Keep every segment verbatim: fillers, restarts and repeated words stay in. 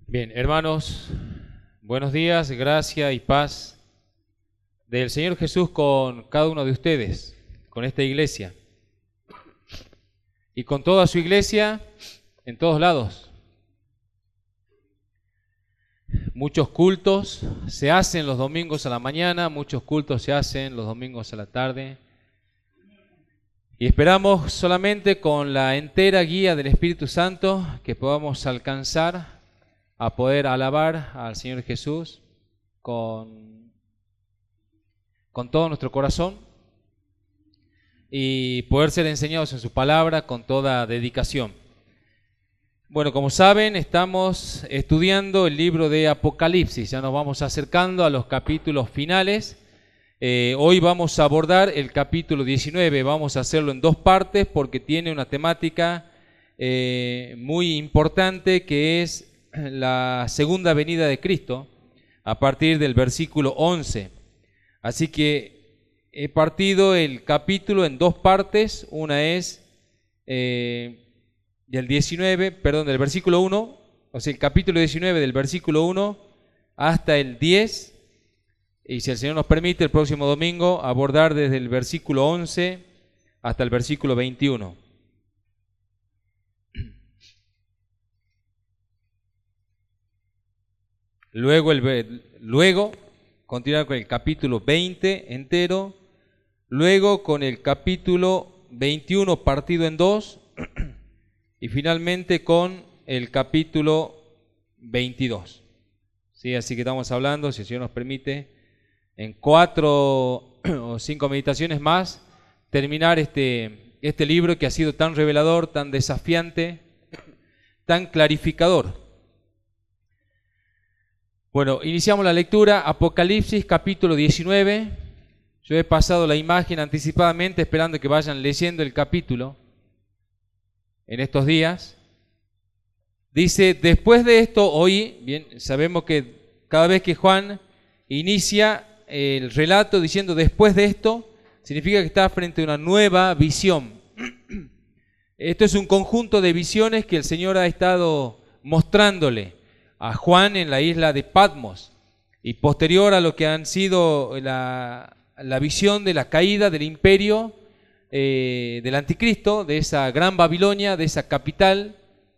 Bien, hermanos, buenos días, gracia y paz del Señor Jesús con cada uno de ustedes, con esta iglesia y con toda su iglesia en todos lados. Muchos cultos se hacen los domingos a la mañana, muchos cultos se hacen los domingos a la tarde. Y esperamos solamente con la entera guía del Espíritu Santo que podamos alcanzar a poder alabar al Señor Jesús con, con todo nuestro corazón y poder ser enseñados en su palabra con toda dedicación. Bueno, como saben, estamos estudiando el libro de Apocalipsis, ya nos vamos acercando a los capítulos finales. Eh, hoy vamos a abordar el capítulo diecinueve, vamos a hacerlo en dos partes porque tiene una temática eh, muy importante que es la segunda venida de Cristo a partir del versículo once. Así que he partido el capítulo en dos partes, una es eh, del diecinueve, perdón, del versículo uno, o sea, el capítulo diecinueve del versículo uno hasta el diez, y si el Señor nos permite, el próximo domingo abordar desde el versículo once hasta el versículo veintiuno. Luego, el, luego continuar con el capítulo veinte entero, luego con el capítulo veintiuno partido en dos y finalmente con el capítulo veintidós. ¿Sí? Así que estamos hablando, si el Señor nos permite, en cuatro o cinco meditaciones más, terminar este, este libro que ha sido tan revelador, tan desafiante, tan clarificador. Bueno, iniciamos la lectura, Apocalipsis capítulo diecinueve. Yo he pasado la imagen anticipadamente esperando que vayan leyendo el capítulo en estos días. Dice, después de esto oí, bien, sabemos que cada vez que Juan inicia el relato diciendo después de esto, significa que está frente a una nueva visión. Esto es un conjunto de visiones que el Señor ha estado mostrándole a Juan en la isla de Patmos, y posterior a lo que han sido la, la visión de la caída del imperio eh, del anticristo, de esa gran Babilonia, de esa capital.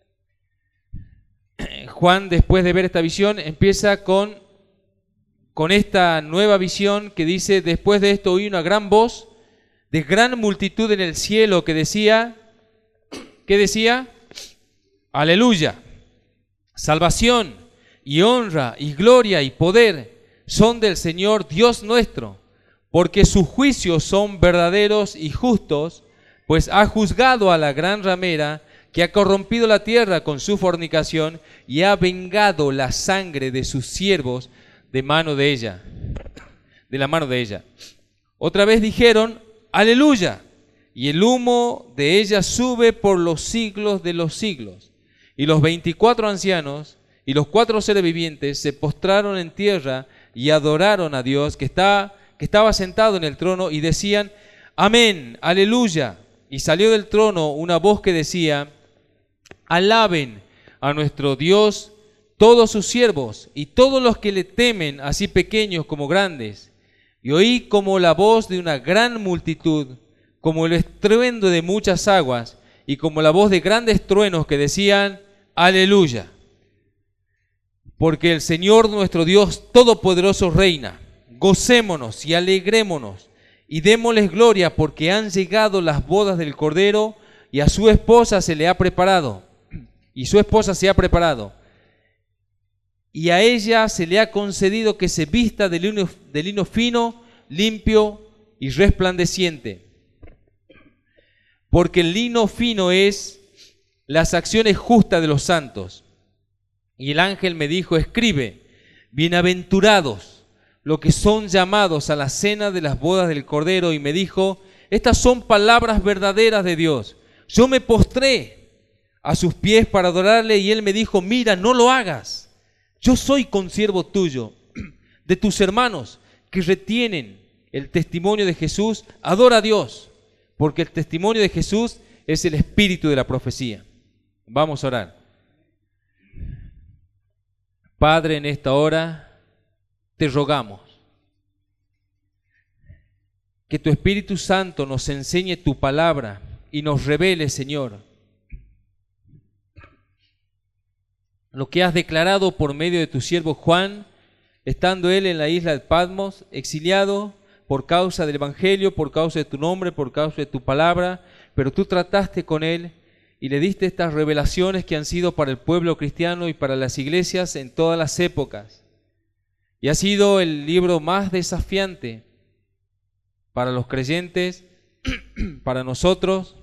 Juan, después de ver esta visión, empieza con, con esta nueva visión que dice, después de esto oí una gran voz de gran multitud en el cielo que decía, ¿qué decía? Aleluya. Salvación y honra y gloria y poder son del Señor Dios nuestro, porque sus juicios son verdaderos y justos, pues ha juzgado a la gran ramera que ha corrompido la tierra con su fornicación y ha vengado la sangre de sus siervos de mano de ella, de la mano de ella. Otra vez dijeron, aleluya, y el humo de ella sube por los siglos de los siglos. Y los veinticuatro ancianos y los cuatro seres vivientes se postraron en tierra y adoraron a Dios que, está, que estaba sentado en el trono y decían, amén, aleluya. Y salió del trono una voz que decía, alaben a nuestro Dios todos sus siervos y todos los que le temen, así pequeños como grandes. Y oí como la voz de una gran multitud, como el estruendo de muchas aguas, y como la voz de grandes truenos que decían, aleluya. Porque el Señor nuestro Dios Todopoderoso reina. Gocémonos y alegrémonos y démosles gloria, porque han llegado las bodas del Cordero y a su esposa se le ha preparado. Y su esposa se ha preparado. Y a ella se le ha concedido que se vista de lino, de lino fino, limpio y resplandeciente. Porque el lino fino es las acciones justas de los santos. Y el ángel me dijo, escribe, bienaventurados los que son llamados a la cena de las bodas del Cordero. Y me dijo, estas son palabras verdaderas de Dios. Yo me postré a sus pies para adorarle y él me dijo, mira, no lo hagas. Yo soy consiervo tuyo, de tus hermanos que retienen el testimonio de Jesús. Adora a Dios, porque el testimonio de Jesús es el espíritu de la profecía. Vamos a orar. Padre, en esta hora te rogamos que tu Espíritu Santo nos enseñe tu palabra y nos revele, Señor, lo que has declarado por medio de tu siervo Juan, estando él en la isla de Patmos, exiliado por causa del Evangelio, por causa de tu nombre, por causa de tu palabra, pero tú trataste con él y le diste estas revelaciones que han sido para el pueblo cristiano y para las iglesias en todas las épocas. Y ha sido el libro más desafiante para los creyentes, para nosotros.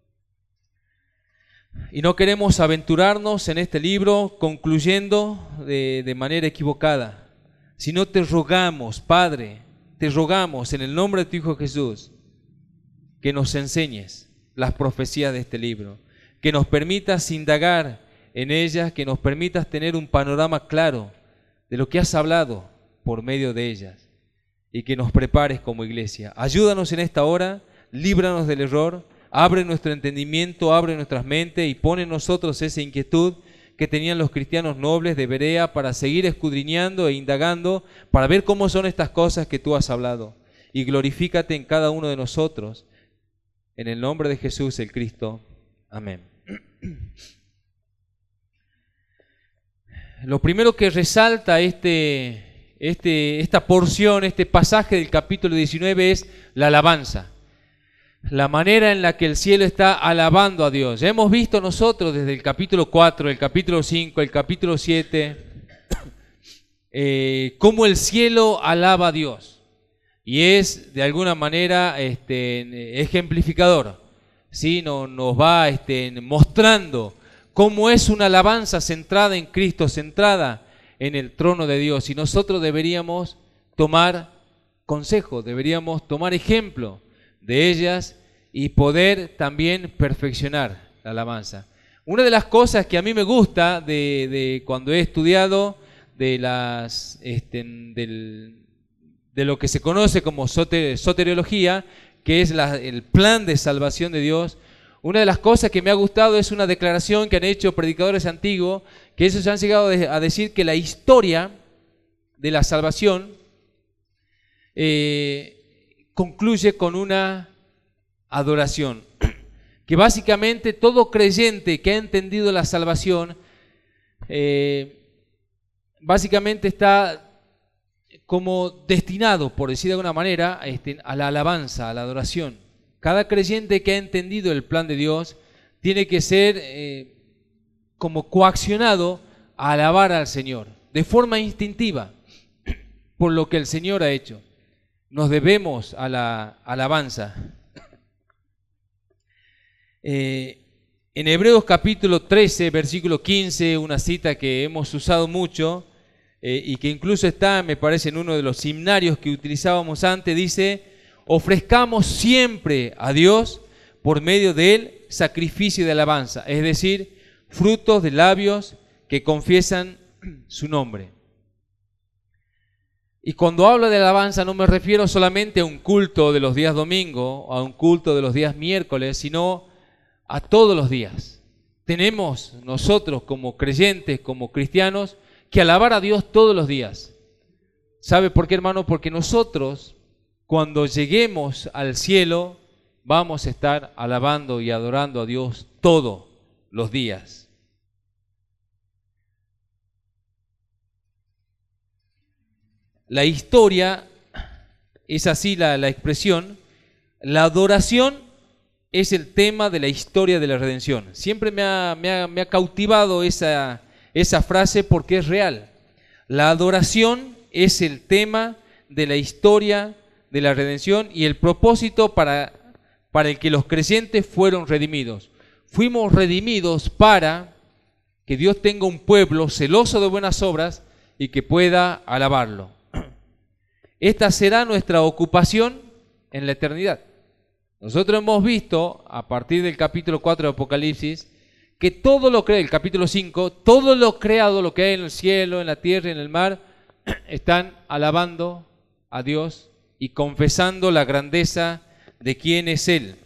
Y no queremos aventurarnos en este libro concluyendo de, de manera equivocada, sino te rogamos, Padre, te rogamos en el nombre de tu Hijo Jesús, que nos enseñes las profecías de este libro, que nos permitas indagar en ellas, que nos permitas tener un panorama claro de lo que has hablado por medio de ellas, y que nos prepares como iglesia. Ayúdanos en esta hora, líbranos del error, abre nuestro entendimiento, abre nuestras mentes y pone en nosotros esa inquietud que tenían los cristianos nobles de Berea para seguir escudriñando e indagando, para ver cómo son estas cosas que tú has hablado. Y glorifícate en cada uno de nosotros, en el nombre de Jesús el Cristo. Amén. Lo primero que resalta este... Este, esta porción, este pasaje del capítulo diecinueve es la alabanza, la manera en la que el cielo está alabando a Dios. Ya hemos visto nosotros desde el capítulo cuatro, el capítulo cinco, el capítulo siete, eh, cómo el cielo alaba a Dios, y es de alguna manera este, ejemplificador, ¿sí? Nos, nos va este, mostrando cómo es una alabanza centrada en Cristo, centrada en el trono de Dios, y nosotros deberíamos tomar consejo, deberíamos tomar ejemplo de ellas y poder también perfeccionar la alabanza. Una de las cosas que a mí me gusta de, de cuando he estudiado de, las, este, del, de lo que se conoce como soter, soteriología, que es la, el plan de salvación de Dios, una de las cosas que me ha gustado es una declaración que han hecho predicadores antiguos, que ellos han llegado a decir que la historia de la salvación eh, concluye con una adoración. Que básicamente todo creyente que ha entendido la salvación, eh, básicamente está como destinado, por decir de alguna manera, este, a la alabanza, a la adoración. Cada creyente que ha entendido el plan de Dios tiene que ser eh, como coaccionado a alabar al Señor, de forma instintiva, por lo que el Señor ha hecho. Nos debemos a la alabanza. Eh, en Hebreos capítulo trece, versículo quince, una cita que hemos usado mucho eh, y que incluso está, me parece, en uno de los himnarios que utilizábamos antes, dice: ofrezcamos siempre a Dios por medio de él sacrificio de alabanza, es decir, frutos de labios que confiesan su nombre. Y cuando hablo de alabanza no me refiero solamente a un culto de los días domingo, a un culto de los días miércoles, sino a todos los días. Tenemos nosotros como creyentes, como cristianos, que alabar a Dios todos los días. ¿Sabe por qué, hermano? Porque nosotros, cuando lleguemos al cielo, vamos a estar alabando y adorando a Dios todos los días. La historia, es así la, la expresión, la adoración es el tema de la historia de la redención. Siempre me ha, me ha, me ha cautivado esa, esa frase porque es real. La adoración es el tema de la historia de la redención y el propósito para, para el que los creyentes fueron redimidos. Fuimos redimidos para que Dios tenga un pueblo celoso de buenas obras y que pueda alabarlo. Esta será nuestra ocupación en la eternidad. Nosotros hemos visto, a partir del capítulo cuatro de Apocalipsis, que todo lo creado, el capítulo cinco, todo lo creado, lo que hay en el cielo, en la tierra y en el mar, están alabando a Dios y confesando la grandeza de quién es Él.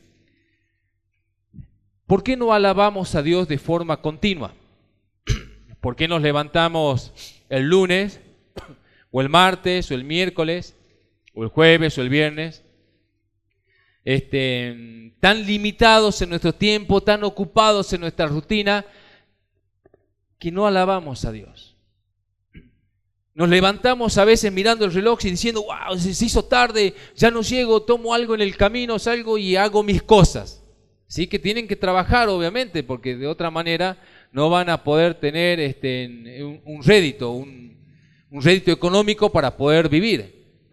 ¿Por qué no alabamos a Dios de forma continua? ¿Por qué nos levantamos el lunes, o el martes, o el miércoles, o el jueves, o el viernes, este, tan limitados en nuestro tiempo, tan ocupados en nuestra rutina, que no alabamos a Dios. Nos levantamos a veces mirando el reloj y diciendo, wow, se hizo tarde, ya no llego, tomo algo en el camino, salgo y hago mis cosas. Sí, que tienen que trabajar, obviamente, porque de otra manera no van a poder tener este, un, un rédito, un, un rédito económico para poder vivir.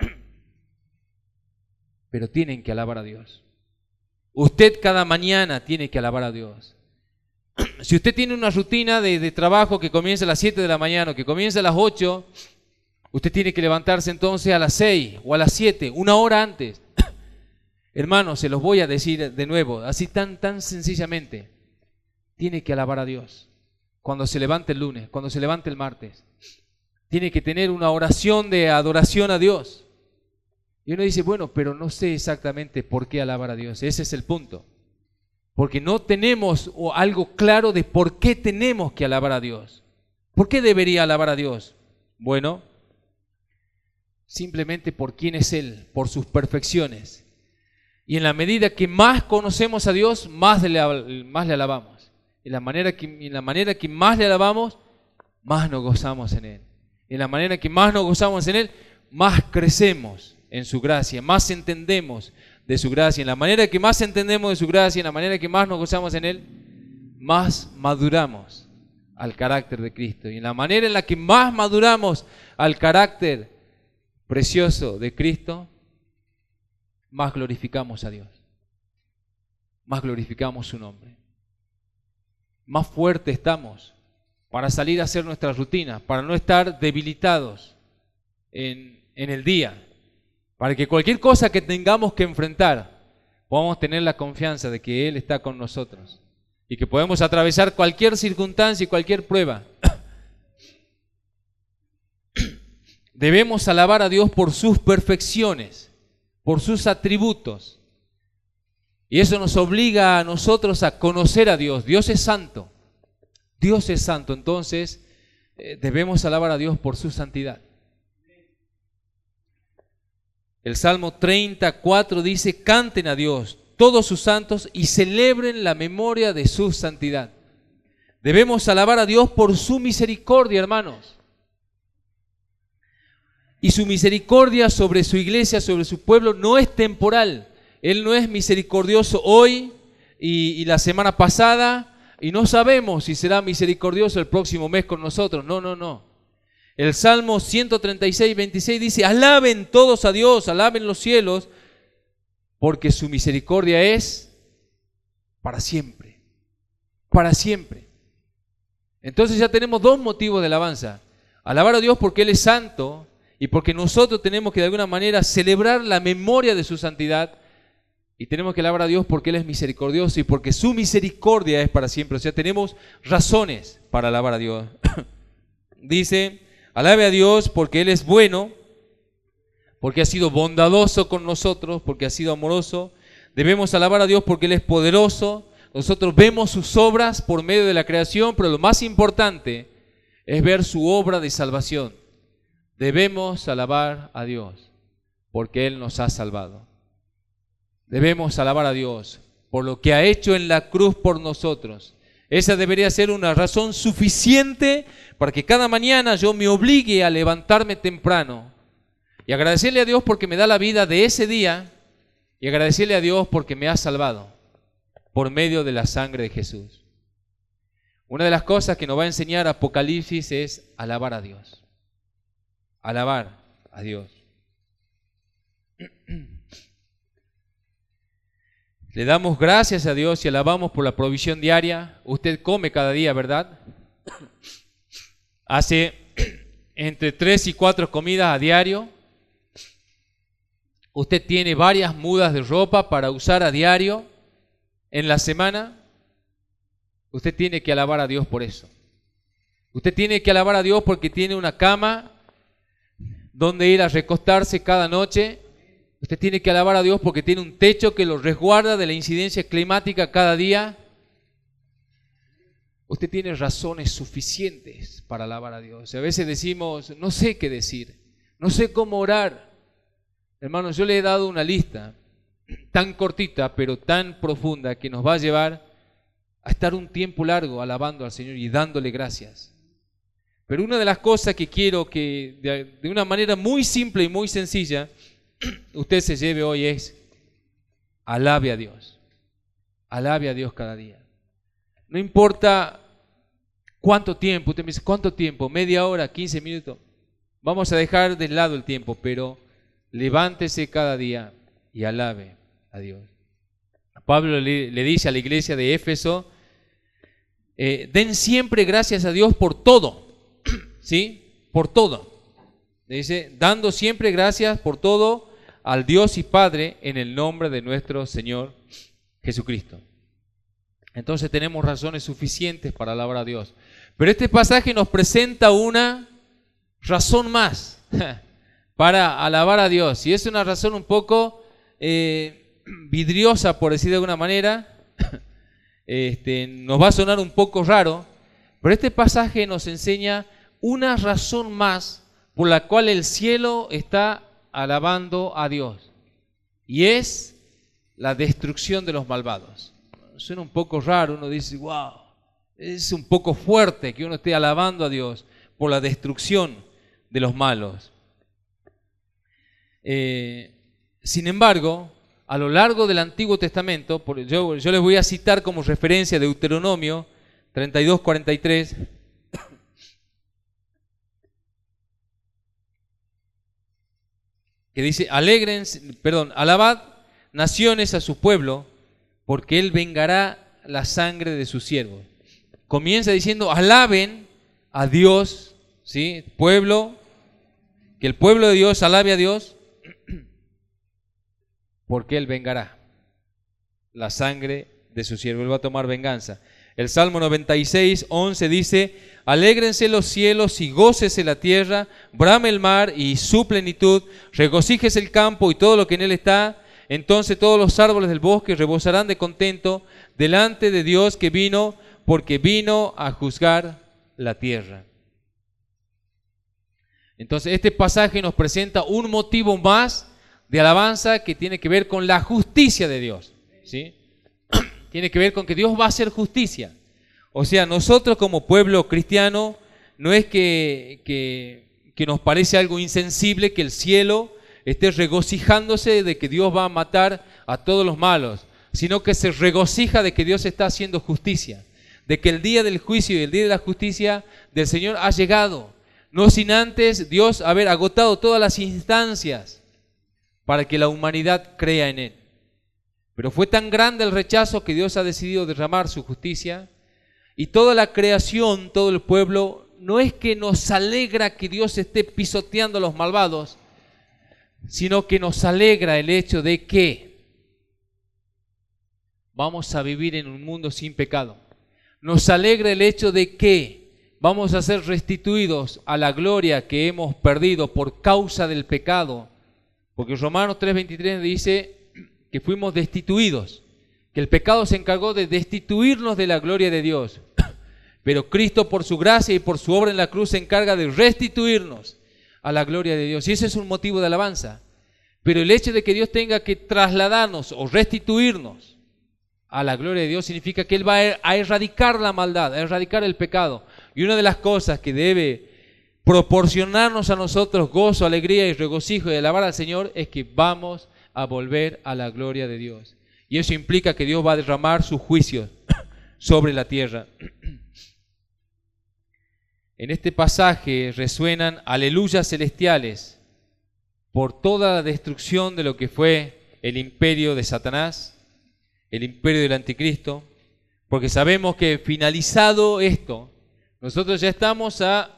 Pero tienen que alabar a Dios. Usted cada mañana tiene que alabar a Dios. Si usted tiene una rutina de, de trabajo que comienza a las siete de la mañana o que comienza a las ocho, usted tiene que levantarse entonces a las seis o a las siete, una hora antes. Hermanos, se los voy a decir de nuevo, así tan, tan sencillamente. Tiene que alabar a Dios cuando se levante el lunes, cuando se levante el martes. Tiene que tener una oración de adoración a Dios. Y uno dice, bueno, pero no sé exactamente por qué alabar a Dios. Ese es el punto. Porque no tenemos algo claro de por qué tenemos que alabar a Dios. ¿Por qué debería alabar a Dios? Bueno, simplemente por quién es Él, por sus perfecciones. Y en la medida que más conocemos a Dios, más le, más le alabamos. En la manera que, en la manera que más le alabamos, más nos gozamos en Él. En la manera que más nos gozamos en Él, más crecemos en su gracia, más entendemos de su gracia. En la manera que más entendemos de su gracia, en la manera que más nos gozamos en Él, más maduramos al carácter de Cristo. Y en la manera en la que más maduramos al carácter precioso de Cristo, más glorificamos a Dios, más glorificamos su nombre, más fuerte estamos para salir a hacer nuestra rutina, para no estar debilitados en, en el día, para que cualquier cosa que tengamos que enfrentar, podamos tener la confianza de que Él está con nosotros y que podemos atravesar cualquier circunstancia y cualquier prueba. Debemos alabar a Dios por sus perfecciones, por sus atributos. Y eso nos obliga a nosotros a conocer a Dios. Dios es santo. Dios es santo. Entonces, eh, debemos alabar a Dios por su santidad. El Salmo treinta y cuatro dice, canten a Dios todos sus santos y celebren la memoria de su santidad. Debemos alabar a Dios por su misericordia, hermanos. Y su misericordia sobre su iglesia, sobre su pueblo, no es temporal. Él no es misericordioso hoy y, y la semana pasada, y no sabemos si será misericordioso el próximo mes con nosotros. No, no, no. El Salmo ciento treinta y seis, veintiséis dice, alaben todos a Dios, alaben los cielos, porque su misericordia es para siempre, para siempre. Entonces ya tenemos dos motivos de alabanza. Alabar a Dios porque Él es santo, y porque nosotros tenemos que de alguna manera celebrar la memoria de su santidad, y tenemos que alabar a Dios porque Él es misericordioso y porque su misericordia es para siempre. O sea, tenemos razones para alabar a Dios. Dice, alabe a Dios porque Él es bueno, porque ha sido bondadoso con nosotros, porque ha sido amoroso. Debemos alabar a Dios porque Él es poderoso. Nosotros vemos sus obras por medio de la creación, pero lo más importante es ver su obra de salvación. Debemos alabar a Dios porque Él nos ha salvado. Debemos alabar a Dios por lo que ha hecho en la cruz por nosotros. Esa debería ser una razón suficiente para que cada mañana yo me obligue a levantarme temprano y agradecerle a Dios porque me da la vida de ese día y agradecerle a Dios porque me ha salvado por medio de la sangre de Jesús. Una de las cosas que nos va a enseñar Apocalipsis es alabar a Dios. Alabar a Dios. Le damos gracias a Dios y alabamos por la provisión diaria. Usted come cada día, ¿verdad? Hace entre tres y cuatro comidas a diario. Usted tiene varias mudas de ropa para usar a diario en la semana. Usted tiene que alabar a Dios por eso. Usted tiene que alabar a Dios porque tiene una cama donde ir a recostarse cada noche. Usted tiene que alabar a Dios porque tiene un techo que lo resguarda de la incidencia climática cada día. usted tiene razones suficientes para alabar a Dios. A veces decimos, no sé qué decir, no sé cómo orar. Hermanos, yo le he dado una lista tan cortita, pero tan profunda, que nos va a llevar a estar un tiempo largo alabando al Señor y dándole gracias. Pero una de las cosas que quiero que de, de una manera muy simple y muy sencilla usted se lleve hoy es: alabe a Dios. Alabe a Dios cada día. No importa cuánto tiempo, usted me dice, ¿cuánto tiempo? ¿Media hora? ¿quince minutos? Vamos a dejar de lado el tiempo, pero levántese cada día y alabe a Dios. Pablo le, le dice a la iglesia de Éfeso, eh, den siempre gracias a Dios por todo, ¿sí? Por todo. Le dice, dando siempre gracias por todo al Dios y Padre en el nombre de nuestro Señor Jesucristo. Entonces tenemos razones suficientes para alabar a Dios. Pero este pasaje nos presenta una razón más para alabar a Dios. Y es una razón un poco eh, vidriosa, por decir de alguna manera. Este, nos va a sonar un poco raro, pero este pasaje nos enseña una razón más por la cual el cielo está alabando a Dios. Y es la destrucción de los malvados. Suena un poco raro, uno dice, wow, es un poco fuerte que uno esté alabando a Dios por la destrucción de los malos. Eh, sin embargo, a lo largo del Antiguo Testamento, yo, yo les voy a citar como referencia Deuteronomio treinta y dos, cuarenta y tres, que dice, alegrense, perdón, alabad naciones a su pueblo, porque él vengará la sangre de sus siervos. Comienza diciendo, alaben a Dios, ¿sí? Pueblo, que el pueblo de Dios alabe a Dios, porque él vengará la sangre de su siervo, él va a tomar venganza. El Salmo noventa y seis, once dice, alégrense los cielos y gócese la tierra, brame el mar y su plenitud, regocíjese el campo y todo lo que en él está. Entonces todos los árboles del bosque rebosarán de contento delante de Dios que vino, porque vino a juzgar la tierra. Entonces este pasaje nos presenta un motivo más de alabanza que tiene que ver con la justicia de Dios, ¿sí? Tiene que ver con que Dios va a hacer justicia. O sea, nosotros como pueblo cristiano, no es que, que, que nos parece algo insensible que el cielo esté regocijándose de que Dios va a matar a todos los malos, sino que se regocija de que Dios está haciendo justicia, de que el día del juicio y el día de la justicia del Señor ha llegado, no sin antes Dios haber agotado todas las instancias para que la humanidad crea en Él. Pero fue tan grande el rechazo que Dios ha decidido derramar su justicia, y toda la creación, todo el pueblo, no es que nos alegra que Dios esté pisoteando a los malvados, sino que nos alegra el hecho de que vamos a vivir en un mundo sin pecado. Nos alegra el hecho de que vamos a ser restituidos a la gloria que hemos perdido por causa del pecado. Porque Romanos tres veintitrés dice que fuimos destituidos, que el pecado se encargó de destituirnos de la gloria de Dios. Pero Cristo, por su gracia y por su obra en la cruz, se encarga de restituirnos a la gloria de Dios. Y ese es un motivo de alabanza. Pero el hecho de que Dios tenga que trasladarnos o restituirnos a la gloria de Dios significa que Él va a erradicar la maldad, a erradicar el pecado. Y una de las cosas que debe proporcionarnos a nosotros gozo, alegría y regocijo de alabar al Señor es que vamos a volver a la gloria de Dios. Y eso implica que Dios va a derramar sus juicios sobre la tierra. En este pasaje resuenan aleluyas celestiales por toda la destrucción de lo que fue el imperio de Satanás, el imperio del anticristo, porque sabemos que finalizado esto, nosotros ya estamos a,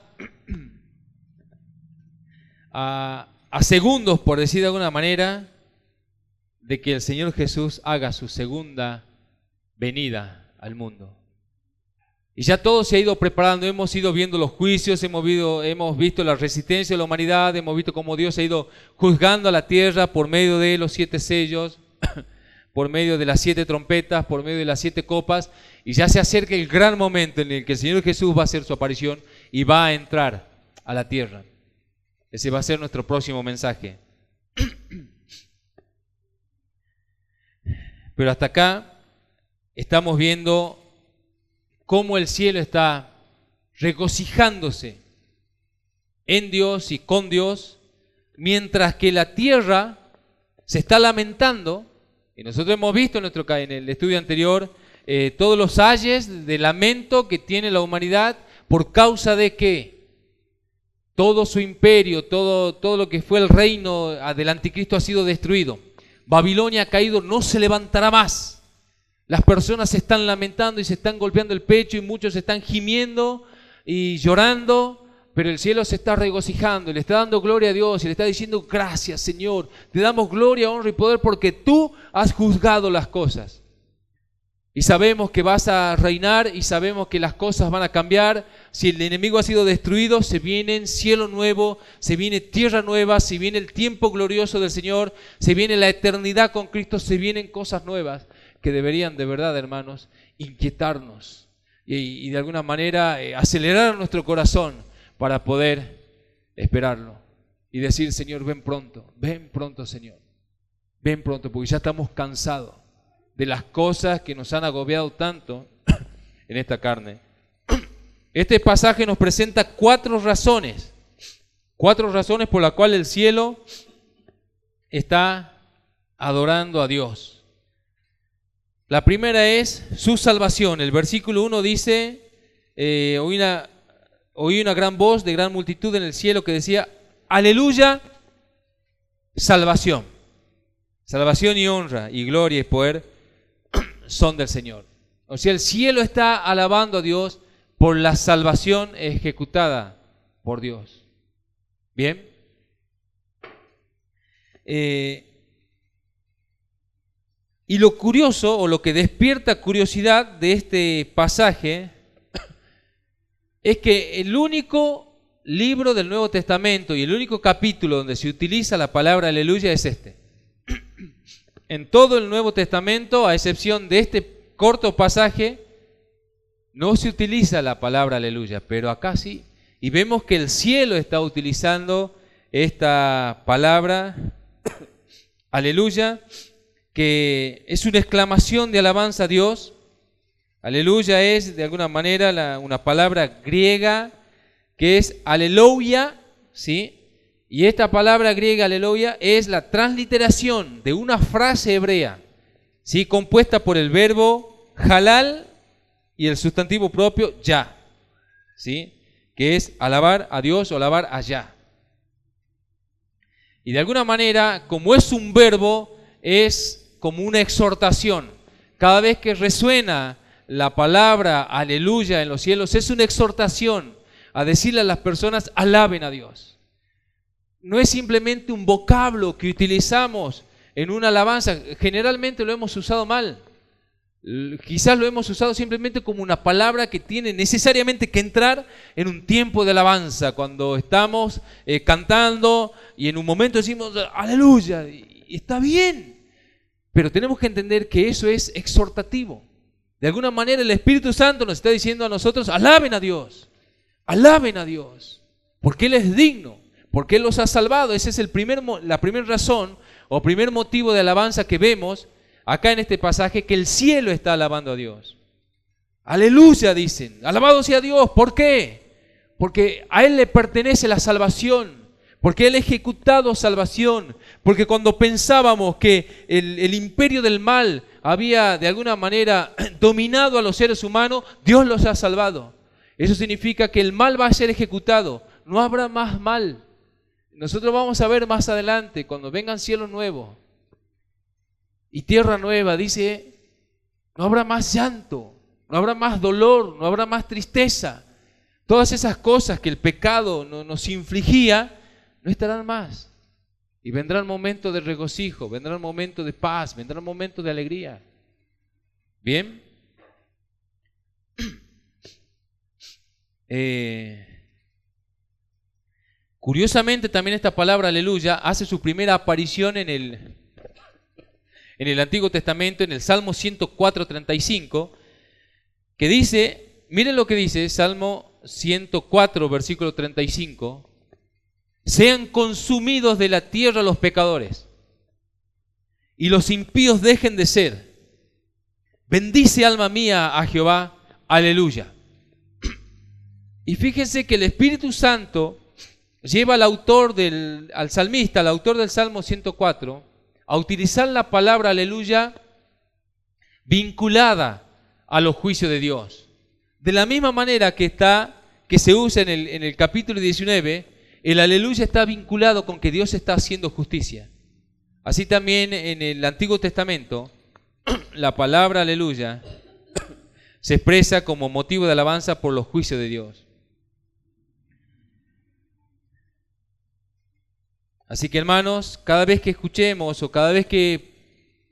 a, a segundos, por decir de alguna manera, de que el Señor Jesús haga su segunda venida al mundo. Y ya todo se ha ido preparando, hemos ido viendo los juicios, hemos, visto, hemos visto la resistencia de la humanidad, hemos visto cómo Dios ha ido juzgando a la tierra por medio de los siete sellos, por medio de las siete trompetas, por medio de las siete copas, Y ya se acerca el gran momento en el que el Señor Jesús va a hacer su aparición y va a entrar a la tierra. Ese va a ser nuestro próximo mensaje. Pero hasta acá estamos viendo cómo el cielo está regocijándose en Dios y con Dios, mientras que la tierra se está lamentando. Y nosotros hemos visto en, nuestro, en el estudio anterior eh, todos los ayes de lamento que tiene la humanidad por causa de que todo su imperio, todo, todo lo que fue el reino del anticristo ha sido destruido. Babilonia ha caído, no se levantará más. Las personas se están lamentando y se están golpeando el pecho y muchos están gimiendo y llorando, pero el cielo se está regocijando y le está dando gloria a Dios y le está diciendo: gracias, Señor, te damos gloria, honra y poder porque tú has juzgado las cosas. Y sabemos que vas a reinar y sabemos que las cosas van a cambiar. Si el enemigo ha sido destruido, se viene cielo nuevo, se viene tierra nueva, se viene el tiempo glorioso del Señor, se viene la eternidad con Cristo, se vienen cosas nuevas que deberían de verdad, hermanos, inquietarnos y, y de alguna manera eh, acelerar nuestro corazón para poder esperarlo y decir: Señor, ven pronto, ven pronto, Señor, ven pronto, porque ya estamos cansados de las cosas que nos han agobiado tanto en esta carne. Este pasaje nos presenta cuatro razones, cuatro razones por las cuales el cielo está adorando a Dios. La primera es su salvación. El versículo uno dice: eh, oí, una, oí una gran voz de gran multitud en el cielo que decía: aleluya, salvación. Salvación y honra y gloria y poder son del Señor. O sea, el cielo está alabando a Dios por la salvación ejecutada por Dios. ¿Bien? Eh, y lo curioso, o lo que despierta curiosidad de este pasaje, es que el único libro del Nuevo Testamento y el único capítulo donde se utiliza la palabra aleluya es este. En todo el Nuevo Testamento, a excepción de este corto pasaje, no se utiliza la palabra aleluya, pero acá sí. Y vemos que el cielo está utilizando esta palabra aleluya, que es una exclamación de alabanza a Dios. Aleluya es de alguna manera la, una palabra griega que es aleluya, ¿sí? Y esta palabra griega, aleluya, es la transliteración de una frase hebrea, ¿sí? Compuesta por el verbo halal y el sustantivo propio ya, ¿sí? Que es alabar a Dios o alabar a Yah. Y de alguna manera, como es un verbo, es como una exhortación. Cada vez que resuena la palabra aleluya en los cielos, es una exhortación a decirle a las personas: alaben a Dios. No es simplemente un vocablo que utilizamos en una alabanza. Generalmente lo hemos usado mal. Quizás lo hemos usado simplemente como una palabra que tiene necesariamente que entrar en un tiempo de alabanza, cuando estamos eh, cantando y en un momento decimos aleluya, y está bien, pero tenemos que entender que eso es exhortativo. De alguna manera el Espíritu Santo nos está diciendo a nosotros: alaben a Dios, alaben a Dios, porque Él es digno, porque Él los ha salvado. Esa es el primer, la primera razón o primer motivo de alabanza que vemos acá en este pasaje, que el cielo está alabando a Dios. Aleluya, dicen, alabado sea Dios. ¿Por qué? Porque a Él le pertenece la salvación, porque Él ha ejecutado salvación, porque cuando pensábamos que el, el imperio del mal había de alguna manera dominado a los seres humanos, Dios los ha salvado. Eso significa que el mal va a ser ejecutado, no habrá más mal. Nosotros vamos a ver más adelante, cuando vengan cielos nuevos y tierra nueva, dice, no habrá más llanto, no habrá más dolor, no habrá más tristeza. Todas esas cosas que el pecado no, nos infligía, no estarán más. Y vendrán momentos de regocijo, vendrán momentos de paz, vendrán momentos de alegría. ¿Bien? Eh, curiosamente también esta palabra aleluya hace su primera aparición en el, en el Antiguo Testamento, en el Salmo ciento cuatro, treinta y cinco, que dice, miren lo que dice Salmo ciento cuatro, versículo treinta y cinco, sean consumidos de la tierra los pecadores y los impíos dejen de ser. Bendice alma mía a Jehová, aleluya. Y fíjense que el Espíritu Santo lleva al autor del, al salmista, al autor del Salmo ciento cuatro, a utilizar la palabra aleluya vinculada a los juicios de Dios. De la misma manera que está, que se usa en el, en el capítulo diecinueve, el aleluya está vinculado con que Dios está haciendo justicia. Así también en el Antiguo Testamento, la palabra aleluya se expresa como motivo de alabanza por los juicios de Dios. Así que, hermanos, cada vez que escuchemos o cada vez que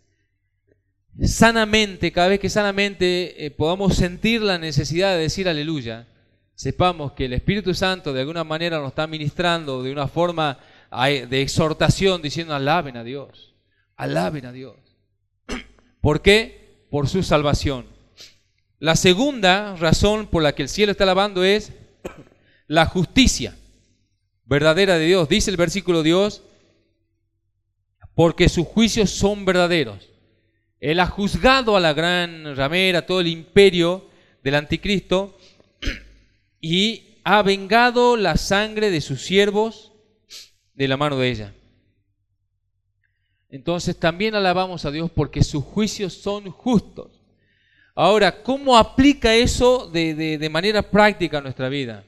sanamente, cada vez que sanamente eh, podamos sentir la necesidad de decir aleluya, sepamos que el Espíritu Santo de alguna manera nos está ministrando de una forma de exhortación, diciendo alaben a Dios, alaben a Dios. ¿Por qué? Por su salvación. La segunda razón por la que el cielo está alabando es la justicia verdadera de Dios. Dice el versículo Dios, porque sus juicios son verdaderos. Él ha juzgado a la gran ramera, todo el imperio del anticristo, y ha vengado la sangre de sus siervos de la mano de ella. Entonces también alabamos a Dios porque sus juicios son justos. Ahora, ¿cómo aplica eso de, de, de manera práctica a nuestra vida?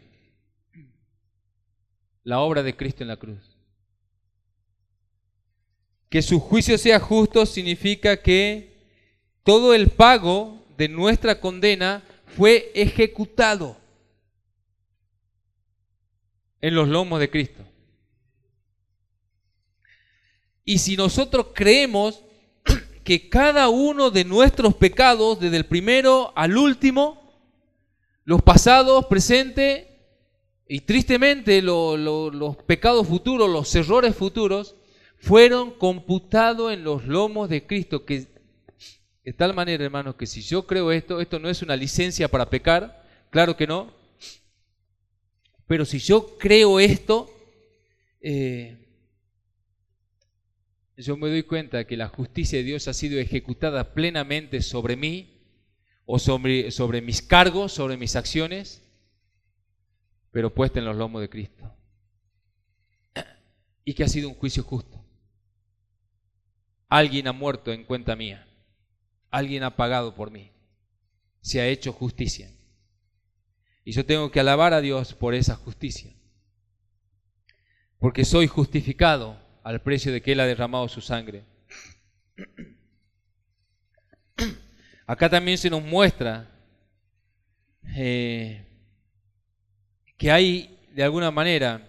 La obra de Cristo en la cruz. Que su juicio sea justo significa que todo el pago de nuestra condena fue ejecutado en los lomos de Cristo. Y si nosotros creemos que cada uno de nuestros pecados, desde el primero al último, los pasados, presentes y tristemente lo, lo, los pecados futuros, los errores futuros, fueron computados en los lomos de Cristo, que de tal manera, hermanos, que si yo creo esto, esto no es una licencia para pecar, claro que no, pero si yo creo esto, eh, yo me doy cuenta que la justicia de Dios ha sido ejecutada plenamente sobre mí, o sobre, sobre mis cargos, sobre mis acciones, pero puesta en los lomos de Cristo. Y que ha sido un juicio justo. Alguien ha muerto en cuenta mía. Alguien ha pagado por mí. Se ha hecho justicia. Y yo tengo que alabar a Dios por esa justicia. Porque soy justificado al precio de que Él ha derramado su sangre. Acá también se nos muestra eh, que hay de alguna manera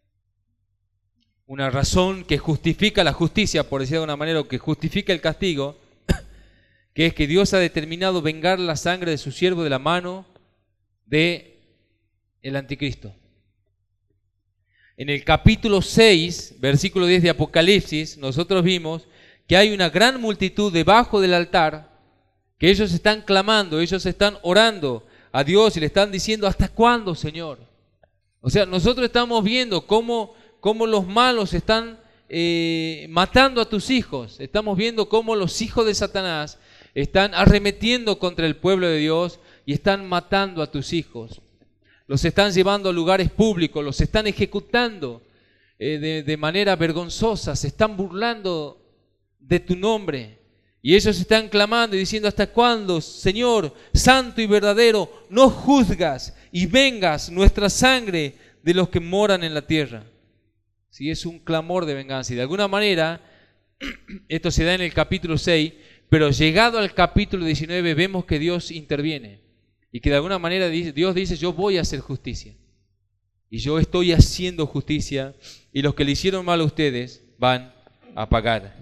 una razón que justifica la justicia, por decir de alguna manera, o que justifica el castigo, que es que Dios ha determinado vengar la sangre de su siervo de la mano de el anticristo. En el capítulo seis, versículo diez de Apocalipsis, nosotros vimos que hay una gran multitud debajo del altar, que ellos están clamando, ellos están orando a Dios y le están diciendo, ¿hasta cuándo, Señor? O sea, nosotros estamos viendo cómo, cómo los malos están eh, matando a tus hijos, estamos viendo cómo los hijos de Satanás están arremetiendo contra el pueblo de Dios y están matando a tus hijos. Los están llevando a lugares públicos, los están ejecutando eh, de, de manera vergonzosa, se están burlando de tu nombre. Y ellos están clamando y diciendo, ¿hasta cuándo, Señor, santo y verdadero, no juzgas y vengas nuestra sangre de los que moran en la tierra? Sí, es un clamor de venganza. Y de alguna manera, esto se da en el capítulo seis, pero llegado al capítulo diecinueve vemos que Dios interviene. Y que de alguna manera Dios dice, yo voy a hacer justicia. Y yo estoy haciendo justicia. Y los que le hicieron mal a ustedes van a pagar.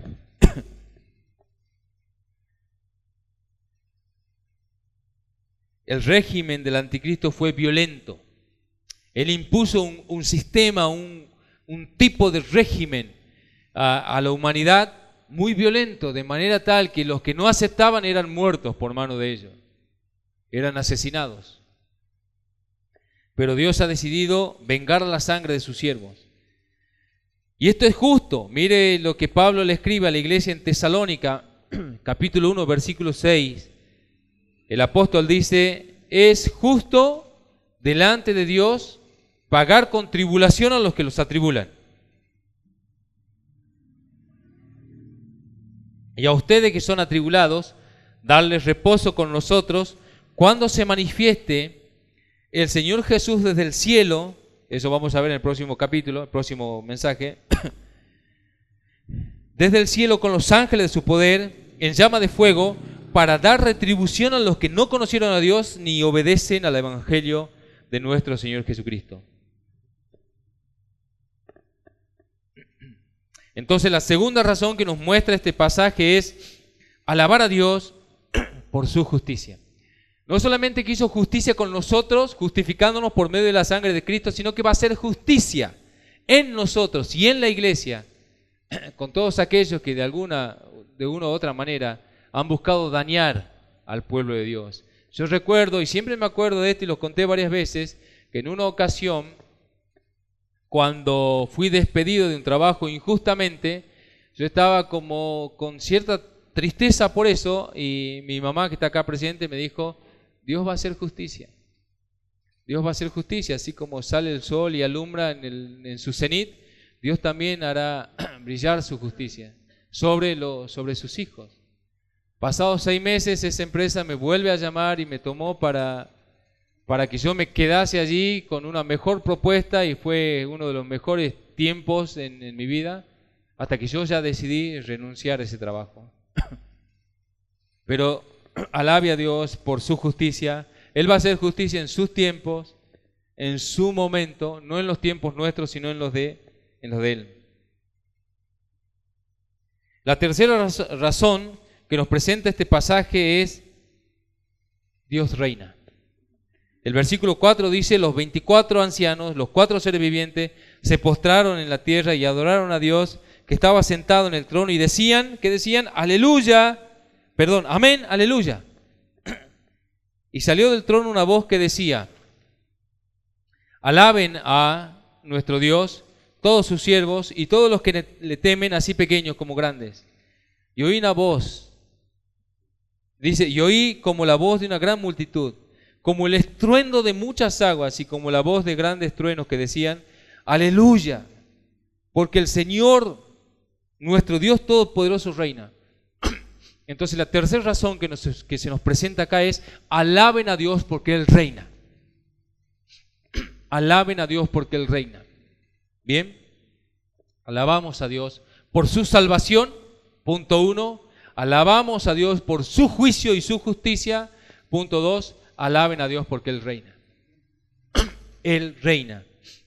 El régimen del anticristo fue violento. Él impuso un, un sistema, un, un tipo de régimen a, a la humanidad muy violento, de manera tal que los que no aceptaban eran muertos por mano de ellos. eran asesinados. Pero Dios ha decidido vengar la sangre de sus siervos. Y esto es justo. Mire lo que Pablo le escribe a la iglesia en Tesalónica, capítulo uno, versículo seis. El apóstol dice, es justo delante de Dios pagar con tribulación a los que los atribulan. Y a ustedes que son atribulados, darles reposo con nosotros cuando se manifieste el Señor Jesús desde el cielo. Eso vamos a ver en el próximo capítulo, el próximo mensaje. Desde el cielo con los ángeles de su poder, en llama de fuego, para dar retribución a los que no conocieron a Dios ni obedecen al evangelio de nuestro Señor Jesucristo. Entonces la segunda razón que nos muestra este pasaje es alabar a Dios por su justicia. No solamente que hizo justicia con nosotros, justificándonos por medio de la sangre de Cristo, sino que va a hacer justicia en nosotros y en la iglesia con todos aquellos que de alguna, de una u otra manera han buscado dañar al pueblo de Dios. Yo recuerdo, y siempre me acuerdo de esto y lo conté varias veces, que en una ocasión, cuando fui despedido de un trabajo injustamente, yo estaba como con cierta tristeza por eso, y mi mamá que está acá presente me dijo, Dios va a hacer justicia. Dios va a hacer justicia, así como sale el sol y alumbra en, el, en su cenit, Dios también hará brillar su justicia sobre, lo, sobre sus hijos. Pasados seis meses, esa empresa me vuelve a llamar y me tomó para, para que yo me quedase allí con una mejor propuesta, y fue uno de los mejores tiempos en, en mi vida, hasta que yo ya decidí renunciar a ese trabajo. Pero alabe a Dios por su justicia. Él va a hacer justicia en sus tiempos, en su momento, no en los tiempos nuestros, sino en los de, en los de Él. La tercera raz- razón que nos presenta este pasaje es Dios reina. El versículo cuatro dice, los veinticuatro ancianos, los cuatro seres vivientes, se postraron en la tierra y adoraron a Dios que estaba sentado en el trono, y decían, ¿qué decían? Aleluya. Perdón, amén, aleluya. Y salió del trono una voz que decía, alaben a nuestro Dios todos sus siervos y todos los que le temen, así pequeños como grandes. Y oí una voz, dice, y oí como la voz de una gran multitud, como el estruendo de muchas aguas y como la voz de grandes truenos que decían, aleluya, porque el Señor, nuestro Dios Todopoderoso, reina. Entonces la tercera razón que, nos, que se nos presenta acá es, alaben a Dios porque Él reina. Alaben a Dios porque Él reina. Bien, alabamos a Dios por su salvación, punto uno. Alabamos a Dios por su juicio y su justicia, punto dos. Alaben a Dios porque Él reina. Él reina.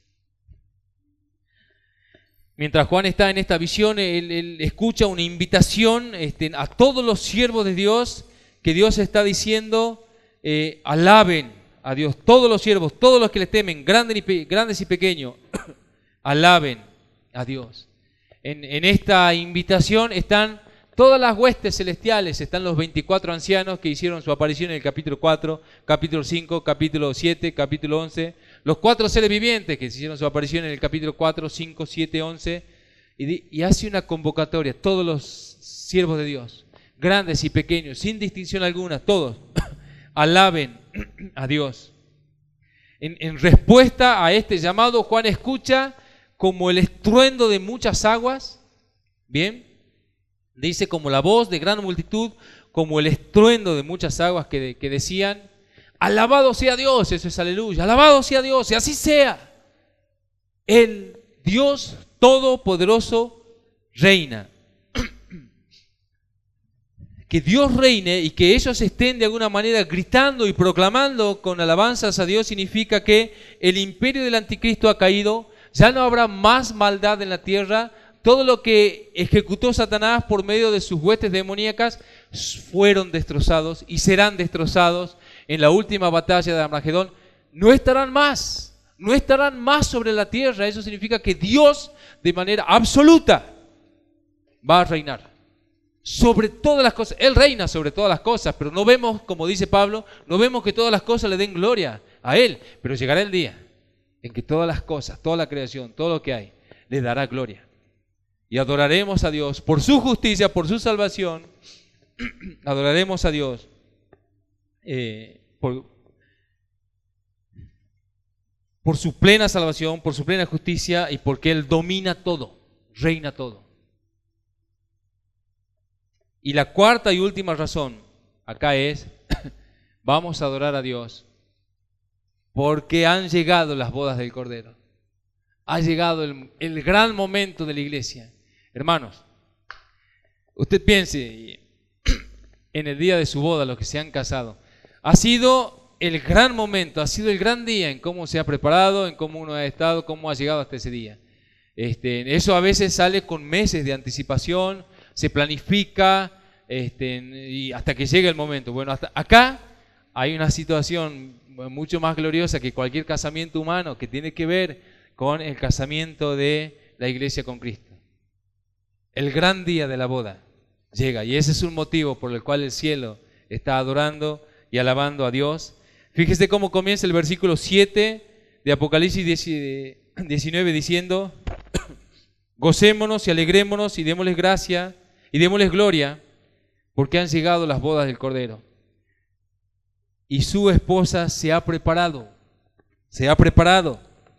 Mientras Juan está en esta visión, él, él escucha una invitación este, a todos los siervos de Dios, que Dios está diciendo, eh, alaben a Dios, todos los siervos, todos los que le temen, grandes y, pe- grandes y pequeños, alaben a Dios. En, en esta invitación están todas las huestes celestiales, están los veinticuatro ancianos que hicieron su aparición en el capítulo cuatro, capítulo cinco, capítulo siete, capítulo once, los cuatro seres vivientes que hicieron su aparición en el capítulo cuatro, cinco, siete, once, y, di, y hace una convocatoria, todos los siervos de Dios, grandes y pequeños, sin distinción alguna, todos, alaben a Dios. En, en respuesta a este llamado, Juan escucha como el estruendo de muchas aguas, bien, dice como la voz de gran multitud, como el estruendo de muchas aguas que, que decían, alabado sea Dios, eso es aleluya, alabado sea Dios, y así sea. El Dios Todopoderoso reina. Que Dios reine y que ellos estén de alguna manera gritando y proclamando con alabanzas a Dios significa que el imperio del anticristo ha caído, ya no habrá más maldad en la tierra. Todo lo que ejecutó Satanás por medio de sus huestes demoníacas fueron destrozados y serán destrozados en la última batalla de Armagedón. No estarán más, no estarán más sobre la tierra. Eso significa que Dios de manera absoluta va a reinar. sobre todas las cosas. Él reina sobre todas las cosas, pero no vemos, como dice Pablo, no vemos que todas las cosas le den gloria a Él. Pero llegará el día en que todas las cosas, toda la creación, todo lo que hay, le dará gloria. Y adoraremos a Dios por su justicia, por su salvación. Adoraremos a Dios eh, por, por su plena salvación, por su plena justicia y porque Él domina todo, reina todo. Y la cuarta y última razón acá es, vamos a adorar a Dios porque han llegado las bodas del Cordero. Ha llegado el, el gran momento de la iglesia. Hermanos, usted piense en el día de su boda, los que se han casado. Ha sido el gran momento, ha sido el gran día en cómo se ha preparado, en cómo uno ha estado, cómo ha llegado hasta ese día. Este, eso a veces sale con meses de anticipación, se planifica este, y hasta que llegue el momento. Bueno, hasta acá hay una situación mucho más gloriosa que cualquier casamiento humano que tiene que ver con el casamiento de la iglesia con Cristo. El gran día de la boda llega y ese es un motivo por el cual el cielo está adorando y alabando a Dios. Fíjese cómo comienza el versículo siete de Apocalipsis diecinueve diciendo: gocémonos y alegrémonos y démosles gracia y démosles gloria porque han llegado las bodas del Cordero. Y su esposa se ha preparado, se ha preparado.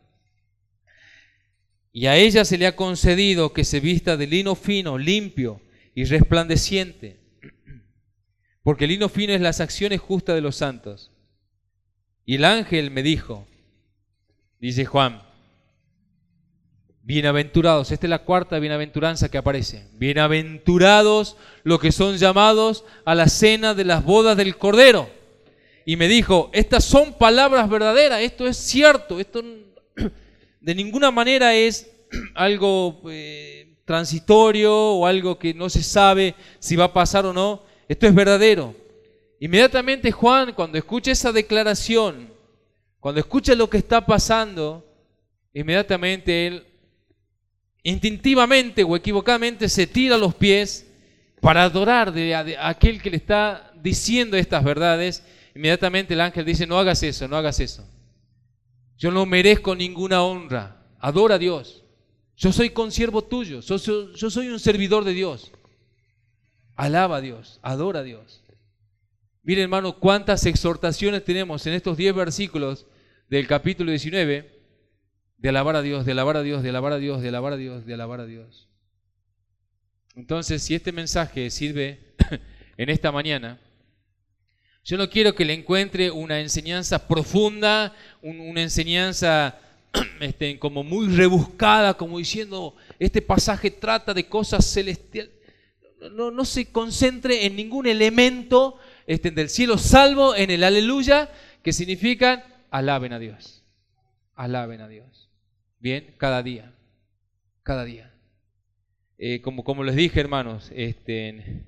Y a ella se le ha concedido que se vista de lino fino, limpio y resplandeciente, porque el lino fino es las acciones justas de los santos. Y el ángel me dijo, dice Juan, bienaventurados, esta es la cuarta bienaventuranza que aparece, bienaventurados los que son llamados a la cena de las bodas del Cordero. Y me dijo, estas son palabras verdaderas, esto es cierto, esto de ninguna manera es algo eh, transitorio o algo que no se sabe si va a pasar o no, esto es verdadero. Inmediatamente Juan, cuando escucha esa declaración, cuando escucha lo que está pasando, inmediatamente él instintivamente o equivocadamente se tira a los pies para adorar de, de, a aquel que le está diciendo estas verdades. Inmediatamente el ángel dice, no hagas eso, no hagas eso. Yo no merezco ninguna honra. Adora a Dios. Yo soy consiervo tuyo. Yo soy, yo soy un servidor de Dios. Alaba a Dios. Adora a Dios. Miren, hermano, cuántas exhortaciones tenemos en estos diez versículos del capítulo diecinueve de alabar a Dios, de alabar a Dios, de alabar a Dios, de alabar a Dios, de alabar a Dios. Entonces, si este mensaje sirve en esta mañana, yo no quiero que le encuentre una enseñanza profunda, un, una enseñanza este, como muy rebuscada, como diciendo, este pasaje trata de cosas celestiales. No, no se concentre en ningún elemento este, del cielo, salvo en el aleluya, que significa alaben a Dios. Alaben a Dios. Bien, cada día. Cada día. Eh, como, como les dije, hermanos, este...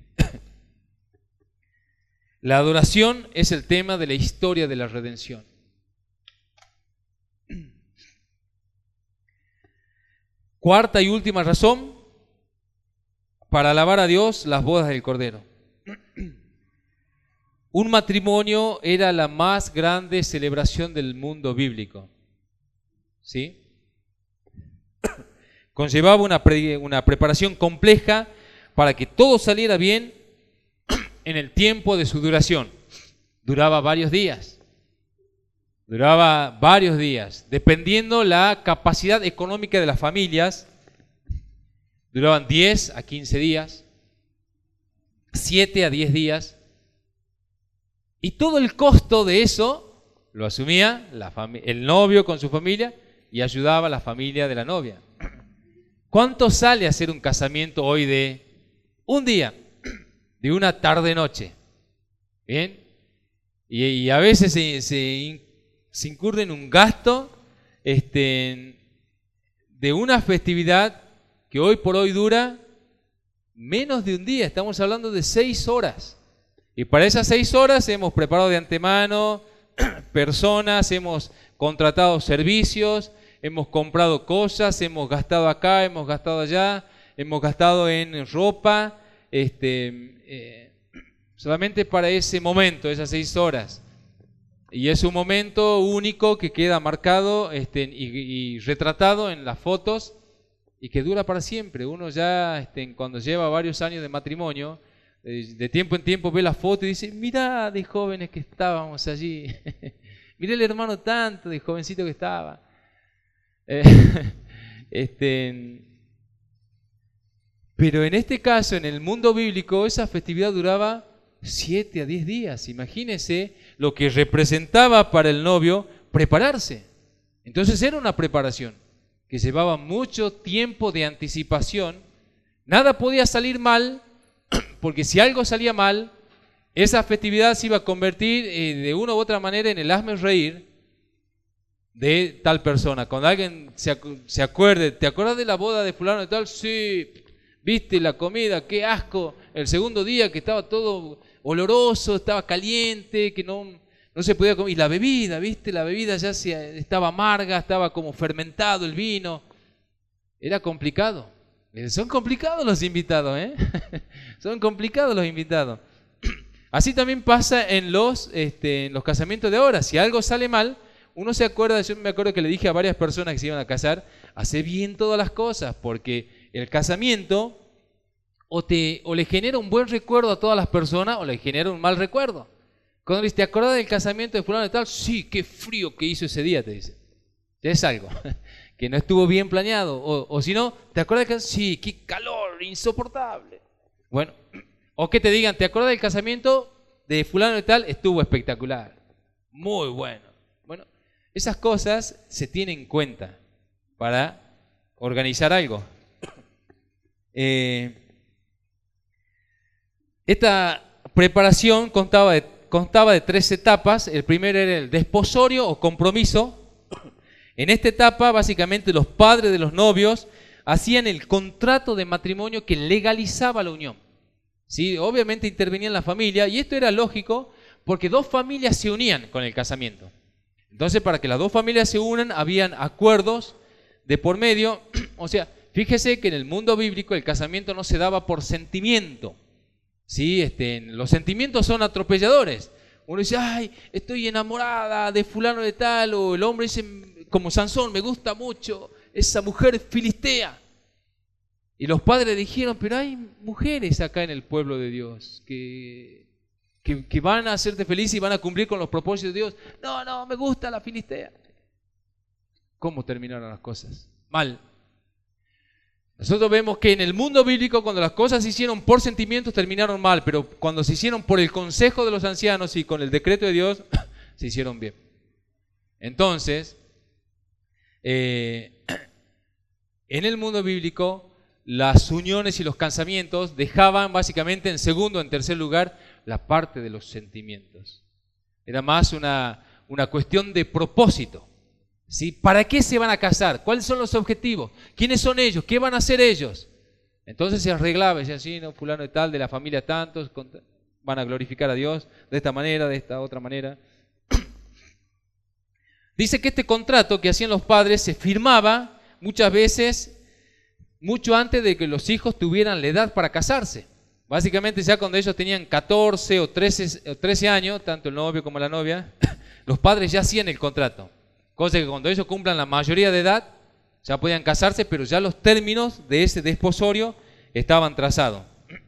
la adoración es el tema de la historia de la redención. Cuarta y última razón para alabar a Dios, las bodas del Cordero. Un matrimonio era la más grande celebración del mundo bíblico. ¿Sí? Conllevaba una, pre, una preparación compleja para que todo saliera bien en el tiempo de su duración. Duraba varios días. Duraba varios días. Dependiendo la capacidad económica de las familias, duraban diez a quince días, siete a diez días. Y todo el costo de eso lo asumía la el novio con su familia y ayudaba a la familia de la novia. ¿Cuánto sale hacer un casamiento hoy de un día? De una tarde-noche, ¿bien? Y, y a veces se, se, se incurre en un gasto este, de una festividad que hoy por hoy dura menos de un día, estamos hablando de seis horas. Y para esas seis horas hemos preparado de antemano personas, hemos contratado servicios, hemos comprado cosas, hemos gastado acá, hemos gastado allá, hemos gastado en ropa, este, eh, solamente para ese momento, esas seis horas. Y es un momento único que queda marcado este, y, y retratado en las fotos y que dura para siempre. Uno ya este, cuando lleva varios años de matrimonio, eh, de tiempo en tiempo ve la foto y dice, mirá de jóvenes que estábamos allí, mirá el hermano tanto de jovencito que estaba. Eh, este, pero en este caso, en el mundo bíblico, esa festividad duraba siete a diez días. Imagínense lo que representaba para el novio prepararse. Entonces era una preparación que llevaba mucho tiempo de anticipación. Nada podía salir mal, porque si algo salía mal, esa festividad se iba a convertir eh, de una u otra manera en el hazme reír de tal persona. Cuando alguien se, acu se acuerde, ¿te acuerdas de la boda de fulano de tal? Sí, viste la comida, qué asco. El segundo día que estaba todo oloroso, estaba caliente, que no, no se podía comer. Y la bebida, viste, la bebida ya se, estaba amarga, estaba como fermentado el vino. Era complicado. Son complicados los invitados, ¿eh? Son complicados los invitados. Así también pasa en los, este, en los casamientos de ahora. Si algo sale mal, uno se acuerda, yo me acuerdo que le dije a varias personas que se iban a casar, hace bien todas las cosas, porque el casamiento o, te, o le genera un buen recuerdo a todas las personas o le genera un mal recuerdo. Cuando le dice, ¿te acuerdas del casamiento de fulano de tal? Sí, qué frío que hizo ese día, te dice. Ya es algo que no estuvo bien planeado. O, o si no, ¿te acuerdas que sí, qué calor, insoportable? Bueno, o que te digan, ¿te acuerdas del casamiento de fulano de tal? Estuvo espectacular, muy bueno. Bueno, esas cosas se tienen en cuenta para organizar algo. Eh, esta preparación constaba de, constaba de tres etapas. El primero era el desposorio o compromiso. En esta etapa, básicamente, los padres de los novios hacían el contrato de matrimonio que legalizaba la unión. ¿Sí? Obviamente intervenía en la familia, y esto era lógico porque dos familias se unían con el casamiento. Entonces, para que las dos familias se unan, habían acuerdos de por medio. O sea, fíjese que en el mundo bíblico el casamiento no se daba por sentimiento. ¿Sí? Este, los sentimientos son atropelladores. Uno dice, ay, estoy enamorada de fulano de tal, o el hombre dice, como Sansón, me gusta mucho esa mujer filistea. Y los padres dijeron, pero hay mujeres acá en el pueblo de Dios que, que, que van a hacerte feliz y van a cumplir con los propósitos de Dios. No, no, me gusta la filistea. ¿Cómo terminaron las cosas? Mal. Nosotros vemos que en el mundo bíblico, cuando las cosas se hicieron por sentimientos, terminaron mal, pero cuando se hicieron por el consejo de los ancianos y con el decreto de Dios, se hicieron bien. Entonces, eh, en el mundo bíblico, las uniones y los casamientos dejaban básicamente en segundo o en tercer lugar la parte de los sentimientos. Era más una, una cuestión de propósito. ¿Sí? ¿Para qué se van a casar? ¿Cuáles son los objetivos? ¿Quiénes son ellos? ¿Qué van a hacer ellos? Entonces se arreglaba, decía así, no, fulano de tal, de la familia tantos, van a glorificar a Dios de esta manera, de esta otra manera. Dice que este contrato que hacían los padres se firmaba muchas veces mucho antes de que los hijos tuvieran la edad para casarse. Básicamente ya cuando ellos tenían catorce o trece años, tanto el novio como la novia, los padres ya hacían el contrato. Cosa que cuando ellos cumplan la mayoría de edad, ya podían casarse, pero ya los términos de ese desposorio estaban trazados.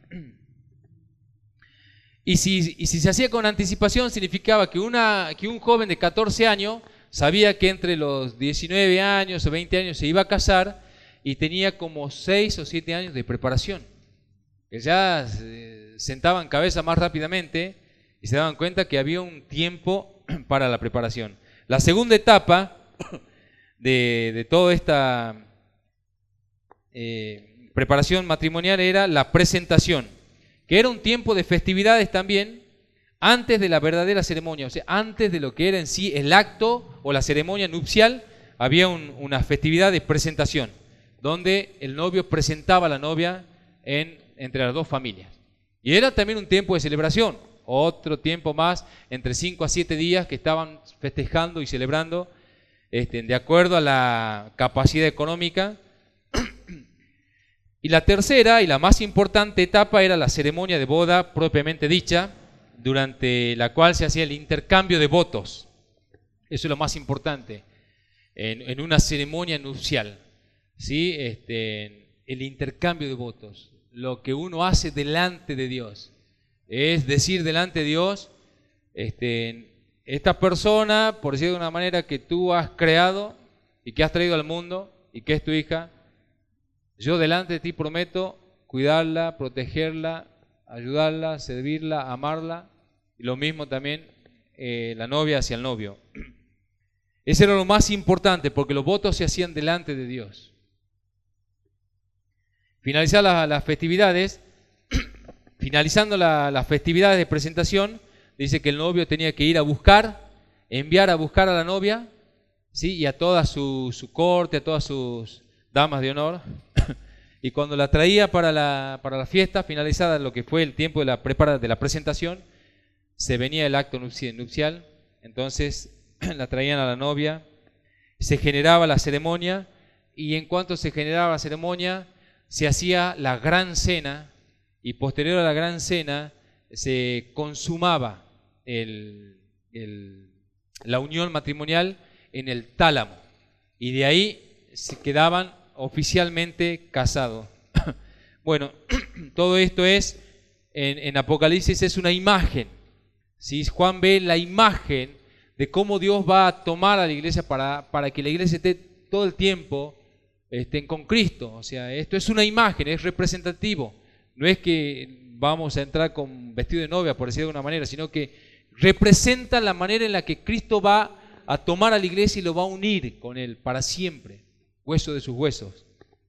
Y si, y si se hacía con anticipación, significaba que, una, que un joven de catorce años sabía que entre los diecinueve años o veinte años se iba a casar y tenía como seis o siete años de preparación. Que ya eh, sentaban cabeza más rápidamente y se daban cuenta que había un tiempo para la preparación. La segunda etapa de, de toda esta eh, preparación matrimonial era la presentación, que era un tiempo de festividades también antes de la verdadera ceremonia, o sea, antes de lo que era en sí el acto o la ceremonia nupcial, había un, una festividad de presentación, donde el novio presentaba a la novia en, entre las dos familias. Y era también un tiempo de celebración, otro tiempo más, entre cinco a siete días que estaban festejando y celebrando, este, de acuerdo a la capacidad económica. Y la tercera y la más importante etapa era la ceremonia de boda propiamente dicha, durante la cual se hacía el intercambio de votos. Eso es lo más importante en, en una ceremonia nupcial, ¿sí? Este, el intercambio de votos, lo que uno hace delante de Dios. Es decir, delante de Dios, este, esta persona, por decirlo de una manera, que tú has creado y que has traído al mundo y que es tu hija, yo delante de ti prometo cuidarla, protegerla, ayudarla, servirla, amarla, y lo mismo también eh, la novia hacia el novio. Ese era lo más importante, porque los votos se hacían delante de Dios. Finalizar la, las festividades, finalizando la, las festividades de presentación, dice que el novio tenía que ir a buscar, enviar a buscar a la novia, ¿sí? Y a toda su, su corte, a todas sus damas de honor, y cuando la traía para la, para la fiesta, finalizada lo que fue el tiempo de la, prepara, de la presentación, se venía el acto nupcial, entonces la traían a la novia, se generaba la ceremonia, y en cuanto se generaba la ceremonia, se hacía la gran cena, y posterior a la gran cena se consumaba el, el, la unión matrimonial en el tálamo, y de ahí se quedaban oficialmente casados. Bueno, todo esto es, en, en Apocalipsis es una imagen, ¿sí? Juan ve la imagen de cómo Dios va a tomar a la iglesia para, para que la iglesia esté todo el tiempo estén con Cristo. O sea, esto es una imagen, es representativo. No es que vamos a entrar con vestido de novia, por decirlo de una manera, sino que representa la manera en la que Cristo va a tomar a la iglesia y lo va a unir con Él para siempre, hueso de sus huesos.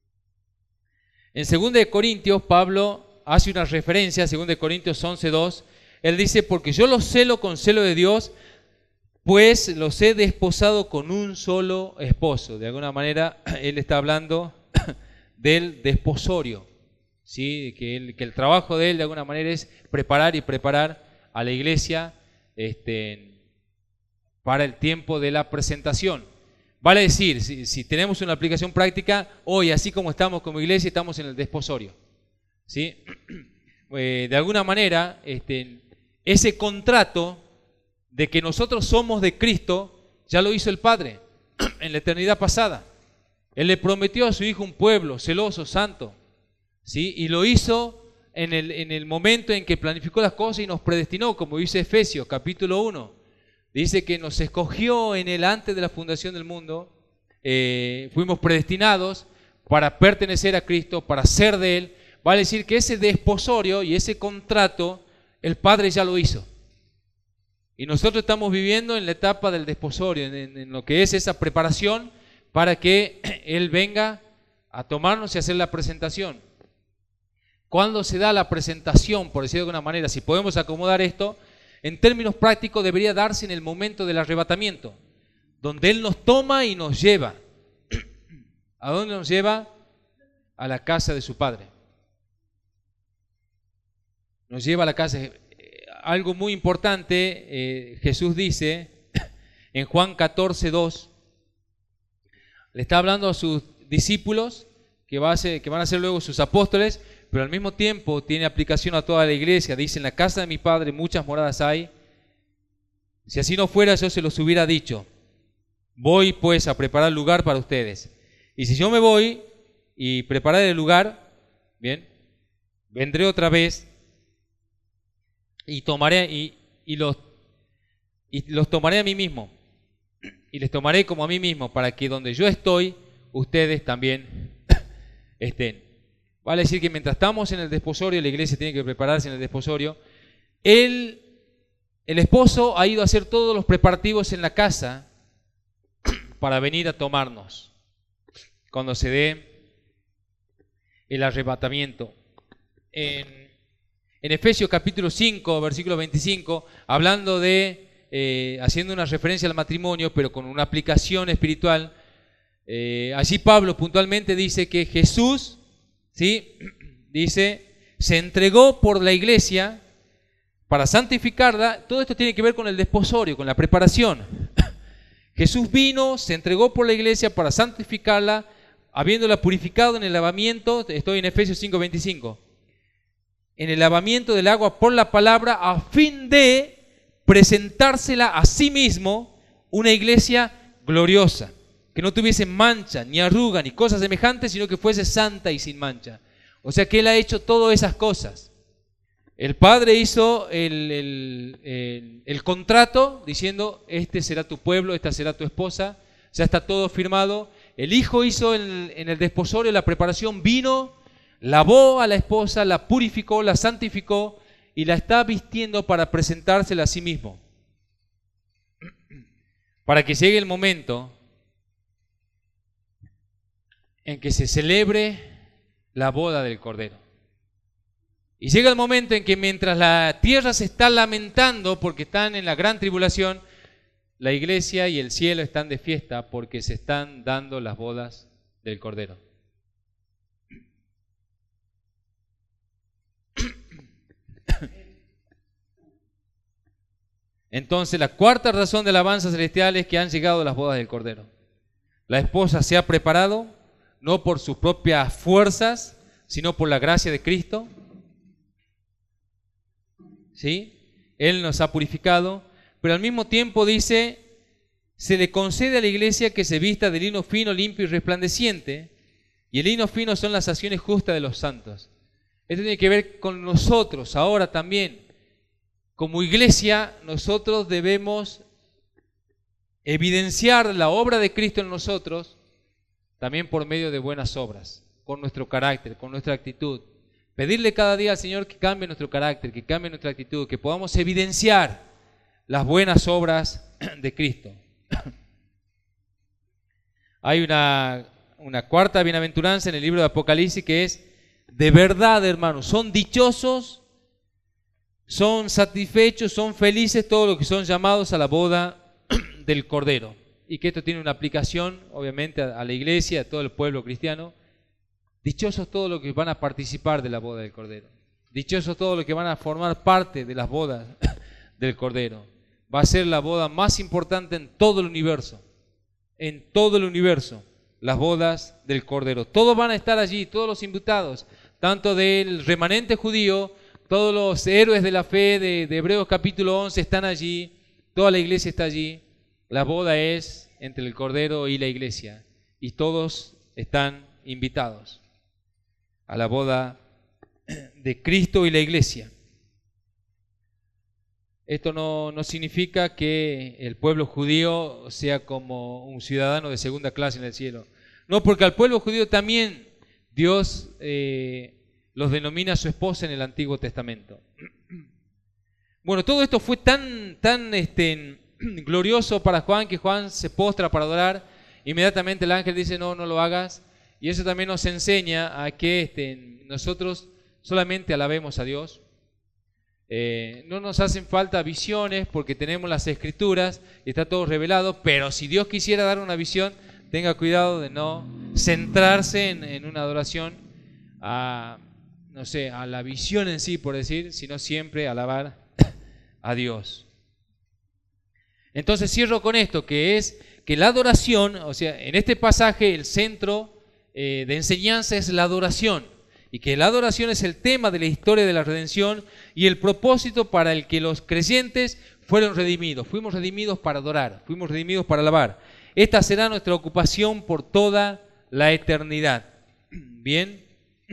En segunda de Corintios, Pablo hace una referencia, segunda de Corintios once dos, él dice, porque yo los celo con celo de Dios, pues los he desposado con un solo esposo. De alguna manera, él está hablando del desposorio, ¿sí? Que, él, que el trabajo de él, de alguna manera, es preparar y preparar a la iglesia este, para el tiempo de la presentación. Vale decir, si, si tenemos una aplicación práctica, hoy, así como estamos como iglesia, estamos en el desposorio, ¿sí? Eh, de alguna manera, este, ese contrato de que nosotros somos de Cristo, ya lo hizo el Padre en la eternidad pasada. Él le prometió a su Hijo un pueblo celoso, santo, ¿sí? Y lo hizo en el, en el momento en que planificó las cosas y nos predestinó, como dice Efesios capítulo uno. Dice que nos escogió en él antes de la fundación del mundo, eh, fuimos predestinados para pertenecer a Cristo, para ser de Él. Vale decir que ese desposorio y ese contrato, el Padre ya lo hizo. Y nosotros estamos viviendo en la etapa del desposorio, en, en lo que es esa preparación para que Él venga a tomarnos y hacer la presentación. ¿Cuándo se da la presentación, por decirlo de alguna manera? Si podemos acomodar esto, en términos prácticos debería darse en el momento del arrebatamiento, donde Él nos toma y nos lleva. ¿A dónde nos lleva? A la casa de su Padre. Nos lleva a la casa. Algo muy importante, eh, Jesús dice en Juan catorce dos, le está hablando a sus discípulos, que, va a ser, que van a ser luego sus apóstoles, pero al mismo tiempo tiene aplicación a toda la iglesia. Dice, en la casa de mi Padre muchas moradas hay. Si así no fuera, yo se los hubiera dicho. Voy pues a preparar lugar para ustedes. Y si yo me voy y preparar el lugar, bien, vendré otra vez y tomaré y, y, los, y los tomaré a mí mismo. Y les tomaré como a mí mismo, para que donde yo estoy, ustedes también estén. Vale decir que mientras estamos en el desposorio, la iglesia tiene que prepararse en el desposorio. El, el esposo ha ido a hacer todos los preparativos en la casa para venir a tomarnos cuando se dé el arrebatamiento. En, en Efesios capítulo cinco, versículo veinticinco, hablando de, eh, haciendo una referencia al matrimonio, pero con una aplicación espiritual, eh, allí Pablo puntualmente dice que Jesús, ¿sí? Dice, se entregó por la iglesia para santificarla. Todo esto tiene que ver con el desposorio, con la preparación. Jesús vino, se entregó por la iglesia para santificarla, habiéndola purificado en el lavamiento, estoy en Efesios cinco veinticinco, en el lavamiento del agua por la palabra, a fin de presentársela a sí mismo una iglesia gloriosa, que no tuviese mancha, ni arruga, ni cosas semejantes, sino que fuese santa y sin mancha. O sea que Él ha hecho todas esas cosas. El Padre hizo el, el, el, el contrato diciendo, este será tu pueblo, esta será tu esposa, ya está todo firmado. El Hijo hizo el, en el desposorio la preparación, vino, lavó a la esposa, la purificó, la santificó y la está vistiendo para presentársela a sí mismo. Para que llegue el momento en que se celebre la boda del Cordero. Y llega el momento en que mientras la tierra se está lamentando porque están en la gran tribulación, la iglesia y el cielo están de fiesta porque se están dando las bodas del Cordero. Entonces, la cuarta razón de alabanza celestial es que han llegado las bodas del Cordero. La esposa se ha preparado, no por sus propias fuerzas, sino por la gracia de Cristo. ¿Sí? Él nos ha purificado, pero al mismo tiempo dice, se le concede a la iglesia que se vista de lino fino, limpio y resplandeciente, y el lino fino son las acciones justas de los santos. Esto tiene que ver con nosotros ahora también. Como iglesia, nosotros debemos evidenciar la obra de Cristo en nosotros, también por medio de buenas obras, con nuestro carácter, con nuestra actitud. Pedirle cada día al Señor que cambie nuestro carácter, que cambie nuestra actitud, que podamos evidenciar las buenas obras de Cristo. Hay una, una cuarta bienaventuranza en el libro de Apocalipsis que es, de verdad, hermanos, son dichosos, son satisfechos, son felices todos los que son llamados a la boda del Cordero. Y que esto tiene una aplicación, obviamente, a, a la iglesia, a todo el pueblo cristiano. Dichosos todos los que van a participar de la boda del Cordero. Dichosos todos los que van a formar parte de las bodas del Cordero. Va a ser la boda más importante en todo el universo. En todo el universo, las bodas del Cordero. Todos van a estar allí, todos los invitados, tanto del remanente judío, todos los héroes de la fe de, de Hebreos capítulo once están allí, toda la iglesia está allí. La boda es entre el Cordero y la iglesia y todos están invitados a la boda de Cristo y la iglesia. Esto no, no significa que el pueblo judío sea como un ciudadano de segunda clase en el cielo. No, porque al pueblo judío también Dios eh, los denomina su esposa en el Antiguo Testamento. Bueno, todo esto fue tan, tan este, glorioso para Juan que Juan se postra para adorar. Inmediatamente el ángel dice, no, no lo hagas. Y eso también nos enseña a que este, nosotros solamente alabemos a Dios. Eh, no nos hacen falta visiones porque tenemos las escrituras y está todo revelado, pero si Dios quisiera dar una visión, tenga cuidado de no centrarse en, en una adoración a, no sé, a la visión en sí, por decir, sino siempre alabar a Dios. Entonces cierro con esto, que es que la adoración, o sea, en este pasaje el centro eh, de enseñanza es la adoración. Y que la adoración es el tema de la historia de la redención y el propósito para el que los creyentes fueron redimidos. Fuimos redimidos para adorar, fuimos redimidos para alabar. Esta será nuestra ocupación por toda la eternidad. Bien,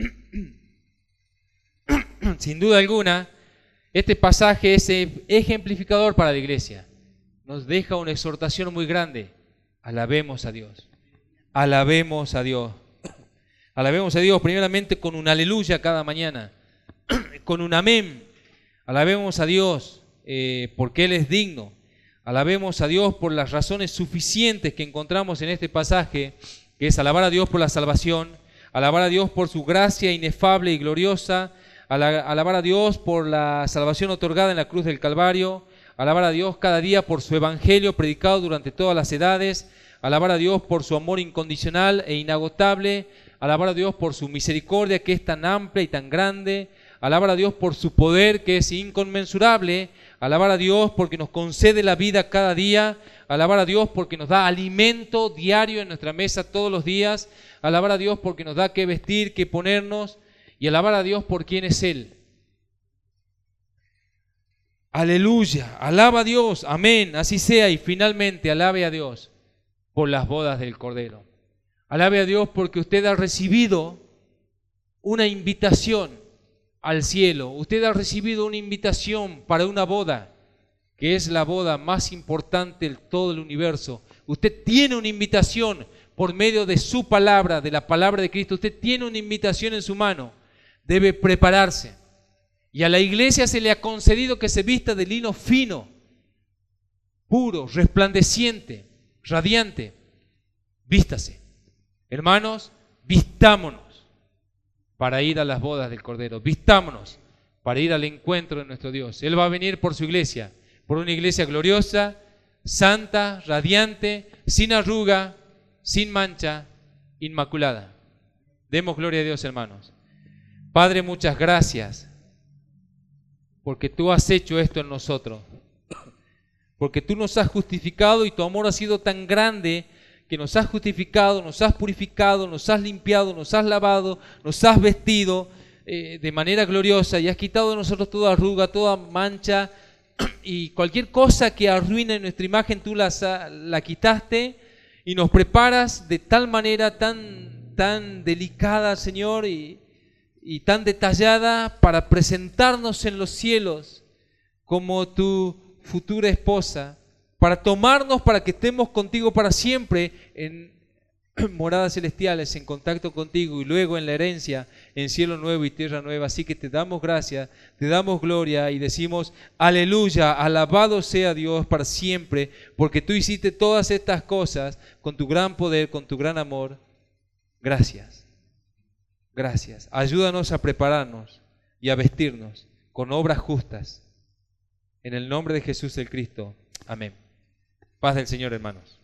sin duda alguna, este pasaje es ejemplificador para la iglesia. Nos deja una exhortación muy grande. Alabemos a Dios. Alabemos a Dios. Alabemos a Dios primeramente con un aleluya cada mañana, con un amén. Alabemos a Dios eh, porque Él es digno. Alabemos a Dios por las razones suficientes que encontramos en este pasaje, que es alabar a Dios por la salvación, alabar a Dios por su gracia inefable y gloriosa, alabar a Dios por la salvación otorgada en la cruz del Calvario, alabar a Dios cada día por su evangelio predicado durante todas las edades, alabar a Dios por su amor incondicional e inagotable, alabar a Dios por su misericordia que es tan amplia y tan grande, alabar a Dios por su poder que es inconmensurable, alabar a Dios porque nos concede la vida cada día, alabar a Dios porque nos da alimento diario en nuestra mesa todos los días, alabar a Dios porque nos da qué vestir, qué ponernos, y alabar a Dios por quién es Él. Aleluya, alaba a Dios, amén, así sea, y finalmente alabe a Dios por las bodas del Cordero. Alabe a Dios porque usted ha recibido una invitación al cielo, usted ha recibido una invitación para una boda, que es la boda más importante de todo el universo. Usted tiene una invitación por medio de su palabra, de la palabra de Cristo, usted tiene una invitación en su mano, debe prepararse. Y a la iglesia se le ha concedido que se vista de lino fino, puro, resplandeciente, radiante. Vístase. Hermanos, vistámonos para ir a las bodas del Cordero. Vistámonos para ir al encuentro de nuestro Dios. Él va a venir por su iglesia, por una iglesia gloriosa, santa, radiante, sin arruga, sin mancha, inmaculada. Demos gloria a Dios, hermanos. Padre, muchas gracias porque tú has hecho esto en nosotros, porque tú nos has justificado y tu amor ha sido tan grande que nos has justificado, nos has purificado, nos has limpiado, nos has lavado, nos has vestido eh, de manera gloriosa y has quitado de nosotros toda arruga, toda mancha y cualquier cosa que arruine nuestra imagen, tú la, la quitaste y nos preparas de tal manera tan, tan delicada, Señor, y y tan detallada para presentarnos en los cielos como tu futura esposa, para tomarnos, para que estemos contigo para siempre en moradas celestiales, en contacto contigo y luego en la herencia, en cielo nuevo y tierra nueva. Así que te damos gracias, te damos gloria y decimos aleluya, alabado sea Dios para siempre, porque tú hiciste todas estas cosas con tu gran poder, con tu gran amor. Gracias. Gracias. Ayúdanos a prepararnos y a vestirnos con obras justas. En el nombre de Jesús el Cristo. Amén. Paz del Señor, hermanos.